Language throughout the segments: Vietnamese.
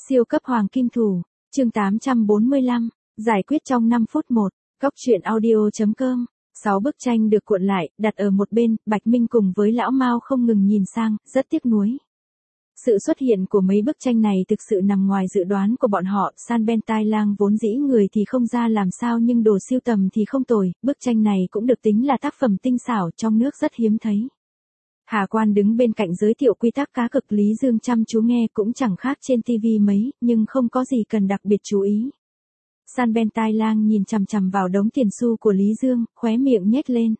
Siêu cấp hoàng kim thủ, chương 845, giải quyết trong 5 phút 1, góc truyện audio.com. 6 bức tranh được cuộn lại, đặt ở một bên, Bạch Minh cùng với lão Mao không ngừng nhìn sang, rất tiếc nuối. Sự xuất hiện của mấy bức tranh này thực sự nằm ngoài dự đoán của bọn họ, San Ben Tai Lang vốn dĩ người thì không ra làm sao nhưng đồ siêu tầm thì không tồi, bức tranh này cũng được tính là tác phẩm tinh xảo trong nước rất hiếm thấy. Hà Quan đứng bên cạnh giới thiệu quy tắc cá cực, Lý Dương chăm chú nghe cũng chẳng khác trên TV mấy, nhưng không có gì cần đặc biệt chú ý. San Ben Tai Lang nhìn chằm chằm vào đống tiền xu của Lý Dương, khóe miệng nhếch lên.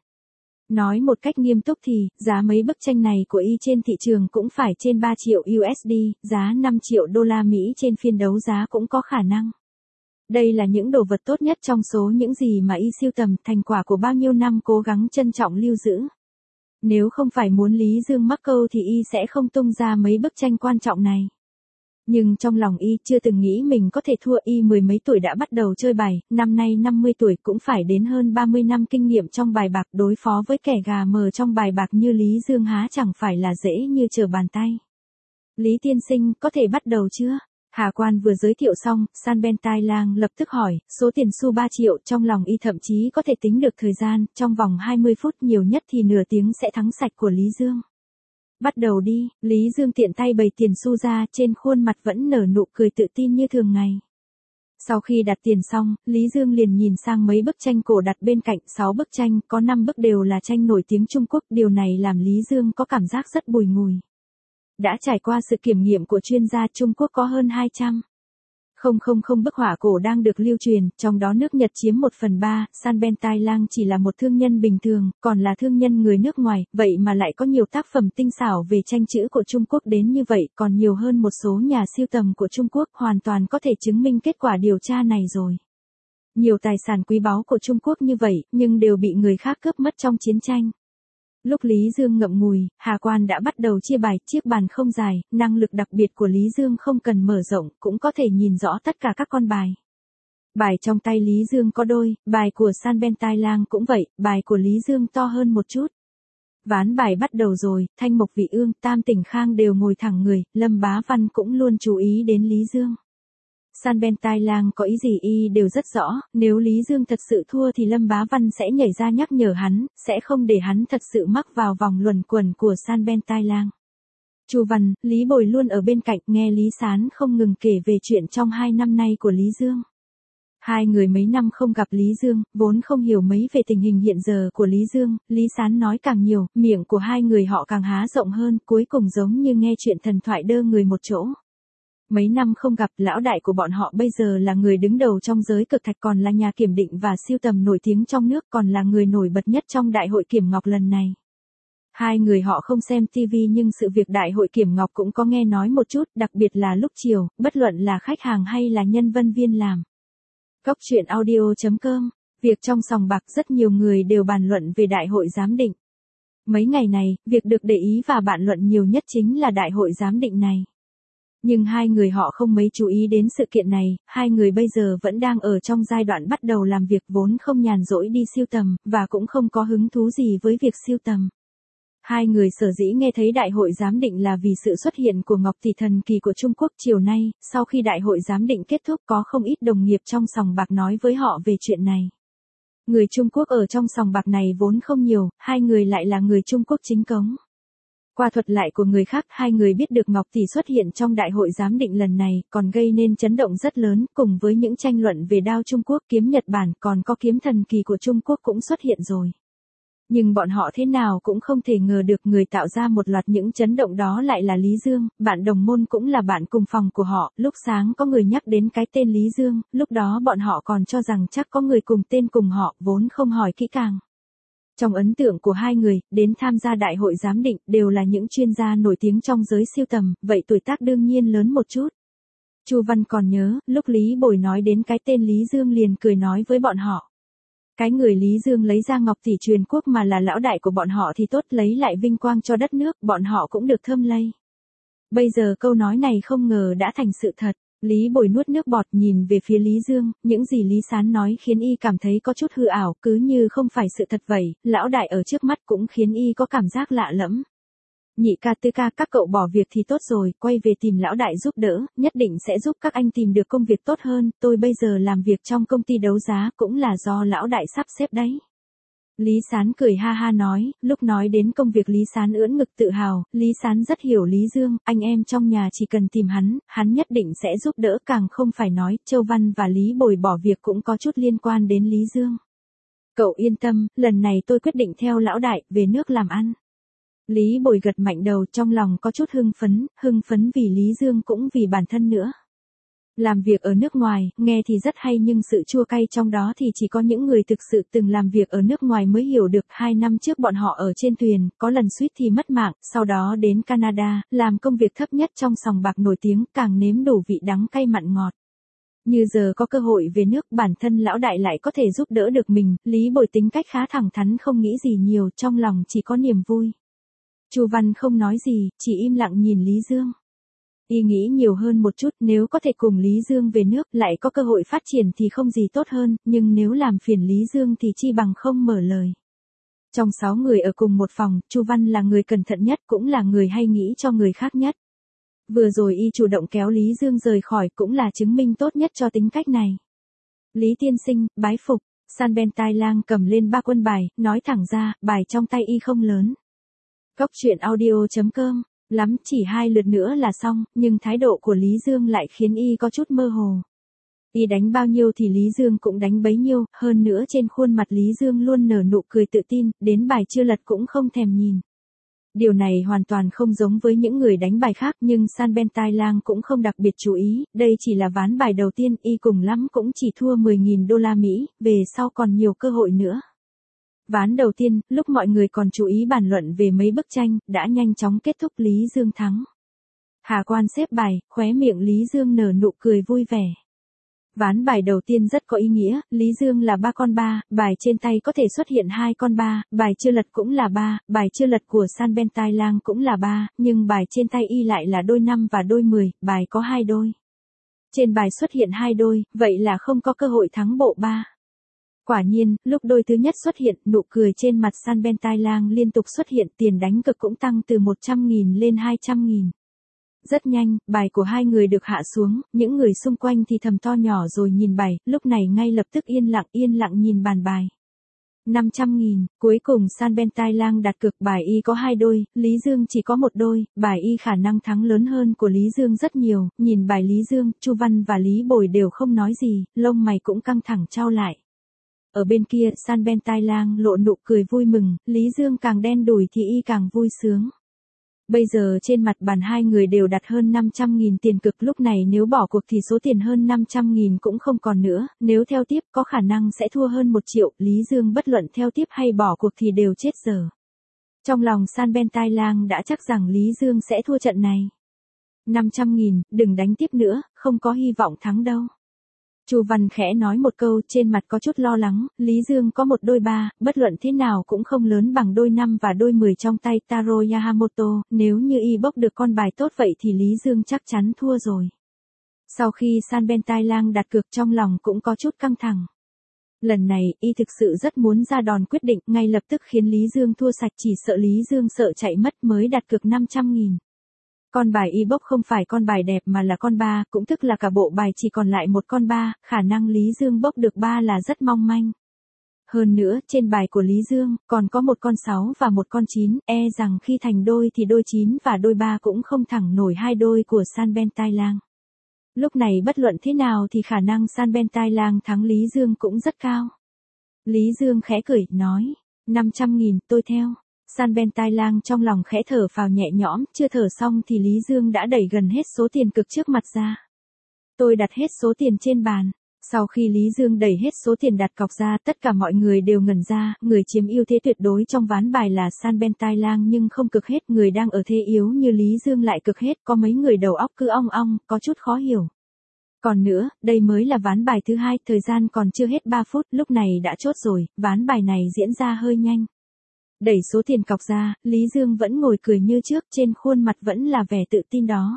Nói một cách nghiêm túc thì, giá mấy bức tranh này của y trên thị trường cũng phải trên 3 triệu USD, giá 5 triệu đô la Mỹ trên phiên đấu giá cũng có khả năng. Đây là những đồ vật tốt nhất trong số những gì mà y siêu tầm, thành quả của bao nhiêu năm cố gắng trân trọng lưu giữ. Nếu không phải muốn Lý Dương mắc câu thì y sẽ không tung ra mấy bức tranh quan trọng này. Nhưng trong lòng y chưa từng nghĩ mình có thể thua, y mười mấy tuổi đã bắt đầu chơi bài, năm nay 50 tuổi cũng phải đến hơn 30 năm kinh nghiệm trong bài bạc, đối phó với kẻ gà mờ trong bài bạc như Lý Dương há chẳng phải là dễ như trở bàn tay. Lý tiên sinh, có thể bắt đầu chưa? Hà Quan vừa giới thiệu xong, San Ben Tai Lang lập tức hỏi, số tiền xu 3 triệu, trong lòng y thậm chí có thể tính được thời gian, trong vòng 20 phút nhiều nhất thì nửa tiếng sẽ thắng sạch của Lý Dương. Bắt đầu đi, Lý Dương tiện tay bày tiền xu ra, trên khuôn mặt vẫn nở nụ cười tự tin như thường ngày. Sau khi đặt tiền xong, Lý Dương liền nhìn sang mấy bức tranh cổ đặt bên cạnh, 6 bức tranh, có 5 bức đều là tranh nổi tiếng Trung Quốc, điều này làm Lý Dương có cảm giác rất bùi ngùi. Đã trải qua sự kiểm nghiệm của chuyên gia, Trung Quốc có hơn 200. Không bức họa cổ đang được lưu truyền, trong đó nước Nhật chiếm 1/3, San Ben Tai Lang chỉ là một thương nhân bình thường, còn là thương nhân người nước ngoài, vậy mà lại có nhiều tác phẩm tinh xảo về tranh chữ của Trung Quốc đến như vậy, còn nhiều hơn một số nhà siêu tầm của Trung Quốc, hoàn toàn có thể chứng minh kết quả điều tra này rồi. Nhiều tài sản quý báu của Trung Quốc như vậy, nhưng đều bị người khác cướp mất trong chiến tranh. Lúc Lý Dương ngậm ngùi, Hà Quan đã bắt đầu chia bài, chiếc bàn không dài, năng lực đặc biệt của Lý Dương không cần mở rộng, cũng có thể nhìn rõ tất cả các con bài. Bài trong tay Lý Dương có đôi, bài của San Ben Tai Lang cũng vậy, bài của Lý Dương to hơn một chút. Ván bài bắt đầu rồi, Thanh Mộc Vị Ương, Tam Tỉnh Khang đều ngồi thẳng người, Lâm Bá Văn cũng luôn chú ý đến Lý Dương. San Ben Tai Lang có ý gì y đều rất rõ, nếu Lý Dương thật sự thua thì Lâm Bá Văn sẽ nhảy ra nhắc nhở hắn, sẽ không để hắn thật sự mắc vào vòng luẩn quẩn của San Ben Tai Lang. Chu Văn, Lý Bồi luôn ở bên cạnh nghe Lý Sán không ngừng kể về chuyện trong 2 năm nay của Lý Dương. Hai người mấy năm không gặp Lý Dương, vốn không hiểu mấy về tình hình hiện giờ của Lý Dương, Lý Sán nói càng nhiều, miệng của hai người họ càng há rộng hơn, cuối cùng giống như nghe chuyện thần thoại đơ người một chỗ. Mấy năm không gặp, lão đại của bọn họ bây giờ là người đứng đầu trong giới cực thạch, còn là nhà kiểm định và siêu tầm nổi tiếng trong nước, còn là người nổi bật nhất trong đại hội kiểm ngọc lần này. Hai người họ không xem TV nhưng sự việc đại hội kiểm ngọc cũng có nghe nói một chút, đặc biệt là lúc chiều, bất luận là khách hàng hay là nhân viên viên làm. Góc truyện audio.com, việc trong sòng bạc rất nhiều người đều bàn luận về đại hội giám định. Mấy ngày này, việc được để ý và bàn luận nhiều nhất chính là đại hội giám định này. Nhưng hai người họ không mấy chú ý đến sự kiện này, hai người bây giờ vẫn đang ở trong giai đoạn bắt đầu làm việc, vốn không nhàn rỗi đi siêu tầm, và cũng không có hứng thú gì với việc siêu tầm. Hai người sở dĩ nghe thấy đại hội giám định là vì sự xuất hiện của Ngọc Tỷ thần kỳ của Trung Quốc chiều nay, sau khi đại hội giám định kết thúc có không ít đồng nghiệp trong sòng bạc nói với họ về chuyện này. Người Trung Quốc ở trong sòng bạc này vốn không nhiều, hai người lại là người Trung Quốc chính cống. Qua thuật lại của người khác, hai người biết được Ngọc Tỷ xuất hiện trong đại hội giám định lần này, còn gây nên chấn động rất lớn, cùng với những tranh luận về đao Trung Quốc, kiếm Nhật Bản, còn có kiếm thần kỳ của Trung Quốc cũng xuất hiện rồi. Nhưng bọn họ thế nào cũng không thể ngờ được người tạo ra một loạt những chấn động đó lại là Lý Dương, bạn đồng môn cũng là bạn cùng phòng của họ, lúc sáng có người nhắc đến cái tên Lý Dương, lúc đó bọn họ còn cho rằng chắc có người cùng tên cùng họ, vốn không hỏi kỹ càng. Trong ấn tượng của hai người, đến tham gia đại hội giám định, đều là những chuyên gia nổi tiếng trong giới siêu tầm, vậy tuổi tác đương nhiên lớn một chút. Chu Văn còn nhớ, lúc Lý Bồi nói đến cái tên Lý Dương liền cười nói với bọn họ. Cái người Lý Dương lấy ra Ngọc Tỷ truyền quốc mà là lão đại của bọn họ thì tốt, lấy lại vinh quang cho đất nước, bọn họ cũng được thơm lây. Bây giờ câu nói này không ngờ đã thành sự thật. Lý Bồi nuốt nước bọt nhìn về phía Lý Dương, những gì Lý Sán nói khiến y cảm thấy có chút hư ảo, cứ như không phải sự thật vậy, lão đại ở trước mắt cũng khiến y có cảm giác lạ lẫm. Nhị ca tứ ca, các cậu bỏ việc thì tốt rồi, quay về tìm lão đại giúp đỡ, nhất định sẽ giúp các anh tìm được công việc tốt hơn, tôi bây giờ làm việc trong công ty đấu giá cũng là do lão đại sắp xếp đấy. Lý Sán cười ha ha nói, lúc nói đến công việc Lý Sán ưỡn ngực tự hào, Lý Sán rất hiểu Lý Dương, anh em trong nhà chỉ cần tìm hắn nhất định sẽ giúp đỡ, càng không phải nói, Châu Văn và Lý Bồi bỏ việc cũng có chút liên quan đến Lý Dương. Cậu yên tâm, lần này tôi quyết định theo lão đại, về nước làm ăn. Lý Bồi gật mạnh đầu, trong lòng có chút hưng phấn vì Lý Dương cũng vì bản thân nữa. Làm việc ở nước ngoài, nghe thì rất hay nhưng sự chua cay trong đó thì chỉ có những người thực sự từng làm việc ở nước ngoài mới hiểu được. 2 năm trước bọn họ ở trên thuyền, có lần suýt thì mất mạng, sau đó đến Canada, làm công việc thấp nhất trong sòng bạc nổi tiếng, càng nếm đủ vị đắng cay mặn ngọt. Như giờ có cơ hội về nước, bản thân lão đại lại có thể giúp đỡ được mình, Lý Bồi tính cách khá thẳng thắn, không nghĩ gì nhiều, trong lòng chỉ có niềm vui. Chu Văn không nói gì, chỉ im lặng nhìn Lý Dương. Y nghĩ nhiều hơn một chút, nếu có thể cùng Lý Dương về nước, lại có cơ hội phát triển thì không gì tốt hơn, nhưng nếu làm phiền Lý Dương thì chi bằng không mở lời. Trong 6 người ở cùng một phòng, Chu Văn là người cẩn thận nhất, cũng là người hay nghĩ cho người khác nhất. Vừa rồi y chủ động kéo Lý Dương rời khỏi cũng là chứng minh tốt nhất cho tính cách này. Lý tiên sinh, bái phục, San Ben Tai Lang cầm lên 3 quân bài, nói thẳng ra, bài trong tay y không lớn. Cóc truyện audio.com, lắm chỉ 2 lượt nữa là xong, nhưng thái độ của Lý Dương lại khiến y có chút mơ hồ. Y đánh bao nhiêu thì Lý Dương cũng đánh bấy nhiêu, hơn nữa trên khuôn mặt Lý Dương luôn nở nụ cười tự tin, đến bài chưa lật cũng không thèm nhìn. Điều này hoàn toàn không giống với những người đánh bài khác, nhưng San Ben Tai Lang cũng không đặc biệt chú ý, đây chỉ là ván bài đầu tiên, y cùng lắm cũng chỉ thua 10.000 đô la Mỹ, về sau còn nhiều cơ hội nữa. Ván đầu tiên, lúc mọi người còn chú ý bàn luận về mấy bức tranh, đã nhanh chóng kết thúc, Lý Dương thắng. Hà quan xếp bài, khóe miệng Lý Dương nở nụ cười vui vẻ. Ván bài đầu tiên rất có ý nghĩa, Lý Dương là 3 con 3, bài trên tay có thể xuất hiện 2 con 3, bài chưa lật cũng là 3, bài chưa lật của San Ben Tai Lang cũng là 3, nhưng bài trên tay y lại là đôi 5 và đôi 10, bài có 2 đôi. Trên bài xuất hiện 2 đôi, vậy là không có cơ hội thắng bộ 3. Quả nhiên, lúc đôi thứ nhất xuất hiện, nụ cười trên mặt San Ben Tai Lang liên tục xuất hiện, tiền đánh cược cũng tăng từ 100.000 lên 200.000. Rất nhanh, bài của hai người được hạ xuống, những người xung quanh thì thầm to nhỏ rồi nhìn bài, lúc này ngay lập tức yên lặng nhìn bàn bài. 500.000, cuối cùng San Ben Tai Lang đặt cược, bài y có 2 đôi, Lý Dương chỉ có 1 đôi, bài y khả năng thắng lớn hơn của Lý Dương rất nhiều, nhìn bài Lý Dương, Chu Văn và Lý Bồi đều không nói gì, lông mày cũng căng thẳng chau lại. Ở bên kia, San Ben Tai Lang lộ nụ cười vui mừng, Lý Dương càng đen đủi thì y càng vui sướng. Bây giờ trên mặt bàn hai người đều đặt hơn 500.000 tiền cược, lúc này nếu bỏ cuộc thì số tiền hơn 500.000 cũng không còn nữa, nếu theo tiếp có khả năng sẽ thua hơn 1 triệu, Lý Dương bất luận theo tiếp hay bỏ cuộc thì đều chết dở. Trong lòng San Ben Tai Lang đã chắc rằng Lý Dương sẽ thua trận này. 500.000, đừng đánh tiếp nữa, không có hy vọng thắng đâu. Chu Văn khẽ nói một câu, trên mặt có chút lo lắng, Lý Dương có 1 đôi 3, bất luận thế nào cũng không lớn bằng đôi 5 và đôi 10 trong tay Taro Yamamoto, nếu như y bốc được con bài tốt vậy thì Lý Dương chắc chắn thua rồi. Sau khi San Ben Tai Lang đặt cược, trong lòng cũng có chút căng thẳng. Lần này, y thực sự rất muốn ra đòn quyết định, ngay lập tức khiến Lý Dương thua sạch, chỉ sợ Lý Dương sợ chạy mất mới đặt cược 500.000. Con bài y bốc không phải con bài đẹp mà là con 3, cũng tức là cả bộ bài chỉ còn lại 1 con 3, khả năng Lý Dương bốc được 3 là rất mong manh. Hơn nữa, trên bài của Lý Dương, còn có 1 con 6 và 1 con 9, e rằng khi thành đôi thì đôi 9 và đôi 3 cũng không thẳng nổi 2 đôi của San Ben Tai Lang. Lúc này bất luận thế nào thì khả năng San Ben Tai Lang thắng Lý Dương cũng rất cao. Lý Dương khẽ cười, nói, 500.000, tôi theo. San Ben Tai Lang trong lòng khẽ thở phào nhẹ nhõm, chưa thở xong thì Lý Dương đã đẩy gần hết số tiền cực trước mặt ra. Tôi đặt hết số tiền trên bàn. Sau khi Lý Dương đẩy hết số tiền đặt cọc ra, tất cả mọi người đều ngẩn ra, người chiếm ưu thế tuyệt đối trong ván bài là San Ben Tai Lang nhưng không cực hết, người đang ở thế yếu như Lý Dương lại cực hết, có mấy người đầu óc cứ ong ong, có chút khó hiểu. Còn nữa, đây mới là ván bài thứ 2, thời gian còn chưa hết 3 phút, lúc này đã chốt rồi, ván bài này diễn ra hơi nhanh. Đẩy số tiền cọc ra, Lý Dương vẫn ngồi cười như trước, trên khuôn mặt vẫn là vẻ tự tin đó.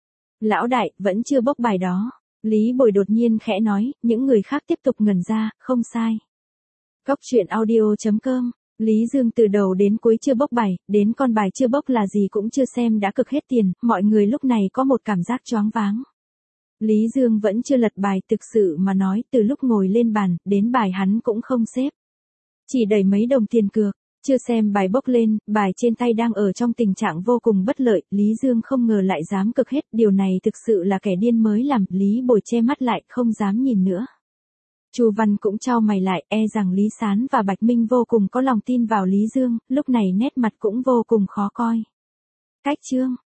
Lão đại, vẫn chưa bốc bài đó. Lý Bồi đột nhiên khẽ nói, những người khác tiếp tục ngẩn ra, không sai. Cóc truyện audio.com Lý Dương từ đầu đến cuối chưa bốc bài, đến con bài chưa bốc là gì cũng chưa xem đã cực hết tiền, mọi người lúc này có một cảm giác choáng váng. Lý Dương vẫn chưa lật bài, thực sự mà nói, từ lúc ngồi lên bàn, đến bài hắn cũng không xếp. Chỉ đẩy mấy đồng tiền cược, chưa xem bài bốc lên, bài trên tay đang ở trong tình trạng vô cùng bất lợi, Lý Dương không ngờ lại dám cực hết, điều này thực sự là kẻ điên mới làm, Lý Bồi che mắt lại, không dám nhìn nữa. Chu Văn cũng chau mày lại, e rằng Lý Sán và Bạch Minh vô cùng có lòng tin vào Lý Dương, lúc này nét mặt cũng vô cùng khó coi. Cách chương